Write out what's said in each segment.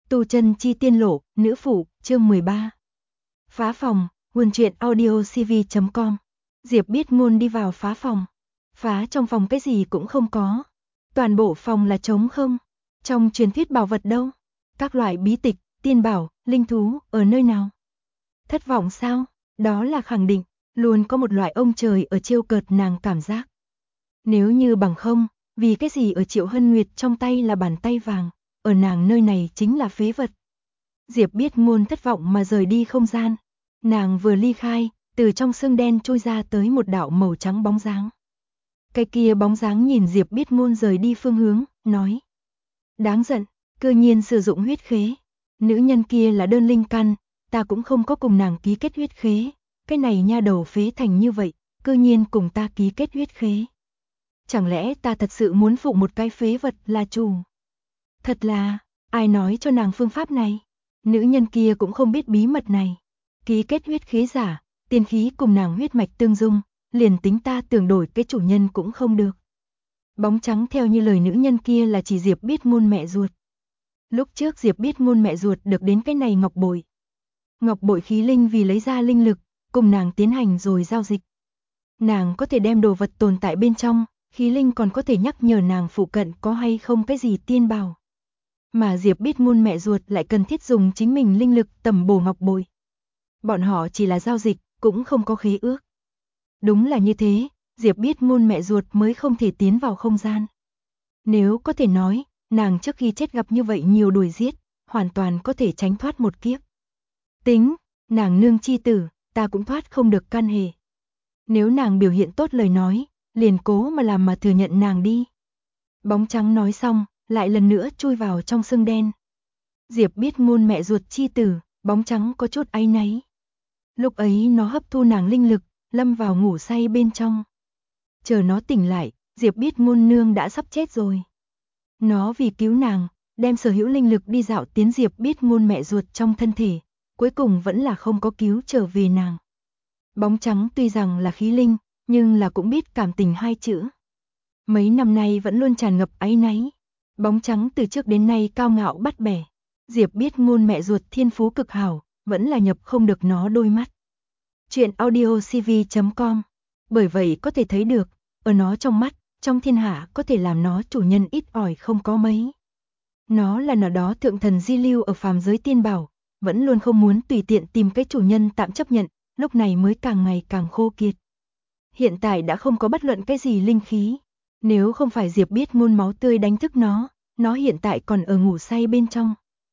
Tu chân chi tiên lộ, nữ phụ, chương 13. Phá phòng, nguồn truyện audio cv.com. Diệp Biết Ngôn đi vào phá phòng. Phá trong phòng cái gì cũng không có. Toàn bộ phòng là trống không. Trong truyền thuyết bảo vật đâu? Các loại bí tịch, tiên bảo, linh thú, ở nơi nào? Thất vọng sao? Đó là khẳng định, luôn có một loại ông trời ở trêu cợt nàng cảm giác. Nếu như bằng không, vì cái gì ở Triệu Hân Nguyệt trong tay là bàn tay vàng, ở nàng nơi này chính là phế vật. Diệp Biết Ngôn thất vọng mà rời đi không gian. Nàng vừa ly khai, từ trong xương đen trôi ra tới một đạo màu trắng bóng dáng. Cái kia bóng dáng nhìn Diệp Biết Ngôn rời đi phương hướng, nói. Đáng giận, cư nhiên sử dụng huyết khế. Nữ nhân kia là đơn linh căn, ta cũng không có cùng nàng ký kết huyết khế. Cái này nha đầu phế thành như vậy, cư nhiên cùng ta ký kết huyết khế. Chẳng lẽ ta thật sự muốn phụ một cái phế vật là chủ? Thật là, ai nói cho nàng phương pháp này? Nữ nhân kia cũng không biết bí mật này. Ký kết huyết khế giả, tiên khí cùng nàng huyết mạch tương dung, liền tính ta tưởng đổi cái chủ nhân cũng không được. Bóng trắng theo như lời nữ nhân kia là chỉ Diệp Biết Ngôn mẹ ruột. Lúc trước Diệp Biết Ngôn mẹ ruột được đến cái này ngọc bội. Ngọc bội khí linh vì lấy ra linh lực, cùng nàng tiến hành rồi giao dịch. Nàng có thể đem đồ vật tồn tại bên trong, khí linh còn có thể nhắc nhở nàng phụ cận có hay không cái gì tiên bảo. Mà Diệp Biết Ngôn mẹ ruột lại cần thiết dùng chính mình linh lực tầm bổ ngọc bội. Bọn họ chỉ là giao dịch, cũng không có khế ước. Đúng là như thế, Diệp Biết Ngôn mẹ ruột mới không thể tiến vào không gian. Nếu có thể nói, nàng trước khi chết gặp như vậy nhiều đuổi giết, hoàn toàn có thể tránh thoát một kiếp. Tính, nàng nương chi tử, ta cũng thoát không được can hệ. Nếu nàng biểu hiện tốt lời nói, liền cố mà làm mà thừa nhận nàng đi. Bóng trắng nói xong, lại lần nữa chui vào trong xương đen. Diệp Biết Ngôn mẹ ruột chi tử, bóng trắng có chút áy náy. Lúc ấy nó hấp thu nàng linh lực, lâm vào ngủ say bên trong. Chờ nó tỉnh lại, Diệp Biết Ngôn nương đã sắp chết rồi. Nó vì cứu nàng, đem sở hữu linh lực đi dạo tiến Diệp Biết Ngôn mẹ ruột trong thân thể, cuối cùng vẫn là không có cứu trở về nàng. Bóng trắng tuy rằng là khí linh, nhưng là cũng biết cảm tình hai chữ. Mấy năm nay vẫn luôn tràn ngập áy náy. Bóng trắng từ trước đến nay cao ngạo bắt bẻ. Diệp Biết Ngôn mẹ ruột thiên phú cực hảo, vẫn là nhập không được nó đôi mắt. Chuyện audio cv.com. Bởi vậy có thể thấy được, ở nó trong mắt, trong thiên hạ có thể làm nó chủ nhân ít ỏi không có mấy. Nó là nào đó thượng thần di lưu ở phàm giới tiên bảo, vẫn luôn không muốn tùy tiện tìm cái chủ nhân tạm chấp nhận, lúc này mới càng ngày càng khô kiệt. Hiện tại đã không có bất luận cái gì linh khí. Nếu không phải Diệp Biết Ngôn máu tươi đánh thức nó hiện tại còn ở ngủ say bên trong.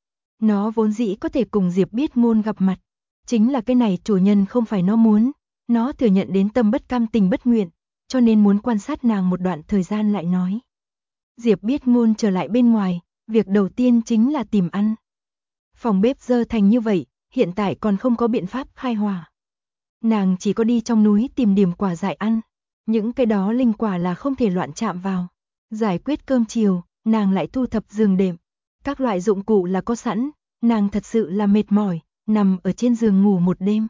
Nó vốn dĩ có thể cùng Diệp Biết Ngôn gặp mặt. Chính là cái này chủ nhân không phải nó muốn. Nó thừa nhận đến tâm bất cam tình bất nguyện, cho nên muốn quan sát nàng một đoạn thời gian lại nói. Diệp Biết Ngôn trở lại bên ngoài, việc đầu tiên chính là tìm ăn. Phòng bếp dơ thành như vậy, hiện tại còn không có biện pháp khai hỏa. Nàng chỉ có đi trong núi tìm điểm quả dại ăn. Những cái đó linh quả là không thể loạn chạm vào. Giải quyết cơm chiều, nàng lại thu thập giường đệm. Các loại dụng cụ là có sẵn, nàng thật sự là mệt mỏi, nằm ở trên giường ngủ một đêm.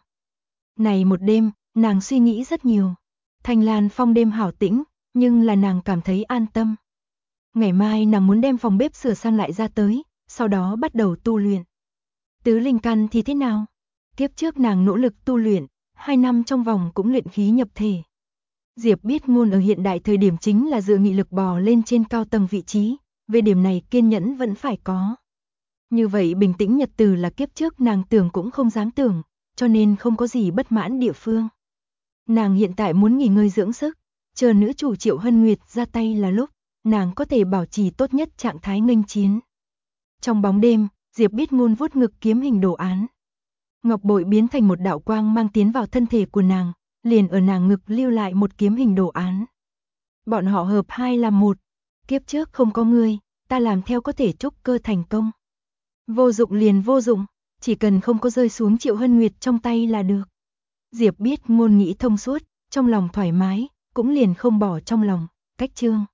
Này một đêm, nàng suy nghĩ rất nhiều. Thanh Lan Phong đêm hảo tĩnh, nhưng là nàng cảm thấy an tâm. Ngày mai nàng muốn đem phòng bếp sửa sang lại ra tới, sau đó bắt đầu tu luyện. Tứ linh căn thì thế nào? Kiếp trước nàng nỗ lực tu luyện, 2 năm trong vòng cũng luyện khí nhập thể. Diệp Biết Ngôn ở hiện đại thời điểm chính là dựa nghị lực bò lên trên cao tầng vị trí, về điểm này kiên nhẫn vẫn phải có. Như vậy bình tĩnh nhật từ là kiếp trước nàng tưởng cũng không dám tưởng, cho nên không có gì bất mãn địa phương. Nàng hiện tại muốn nghỉ ngơi dưỡng sức, chờ nữ chủ Triệu Hân Nguyệt ra tay là lúc, nàng có thể bảo trì tốt nhất trạng thái nghênh chiến. Trong bóng đêm, Diệp Biết Ngôn vuốt ngực kiếm hình đồ án. Ngọc bội biến thành một đạo quang mang tiến vào thân thể của nàng, liền ở nàng ngực lưu lại một kiếm hình đồ án. Bọn họ hợp hai làm một. Kiếp trước không có ngươi, ta làm theo có thể trúc cơ thành công. Vô dụng liền vô dụng, chỉ cần không có rơi xuống Triệu Hân Nguyệt trong tay là được. Diệp Biết Ngôn nghĩ thông suốt, trong lòng thoải mái, cũng liền không bỏ trong lòng. Cách chương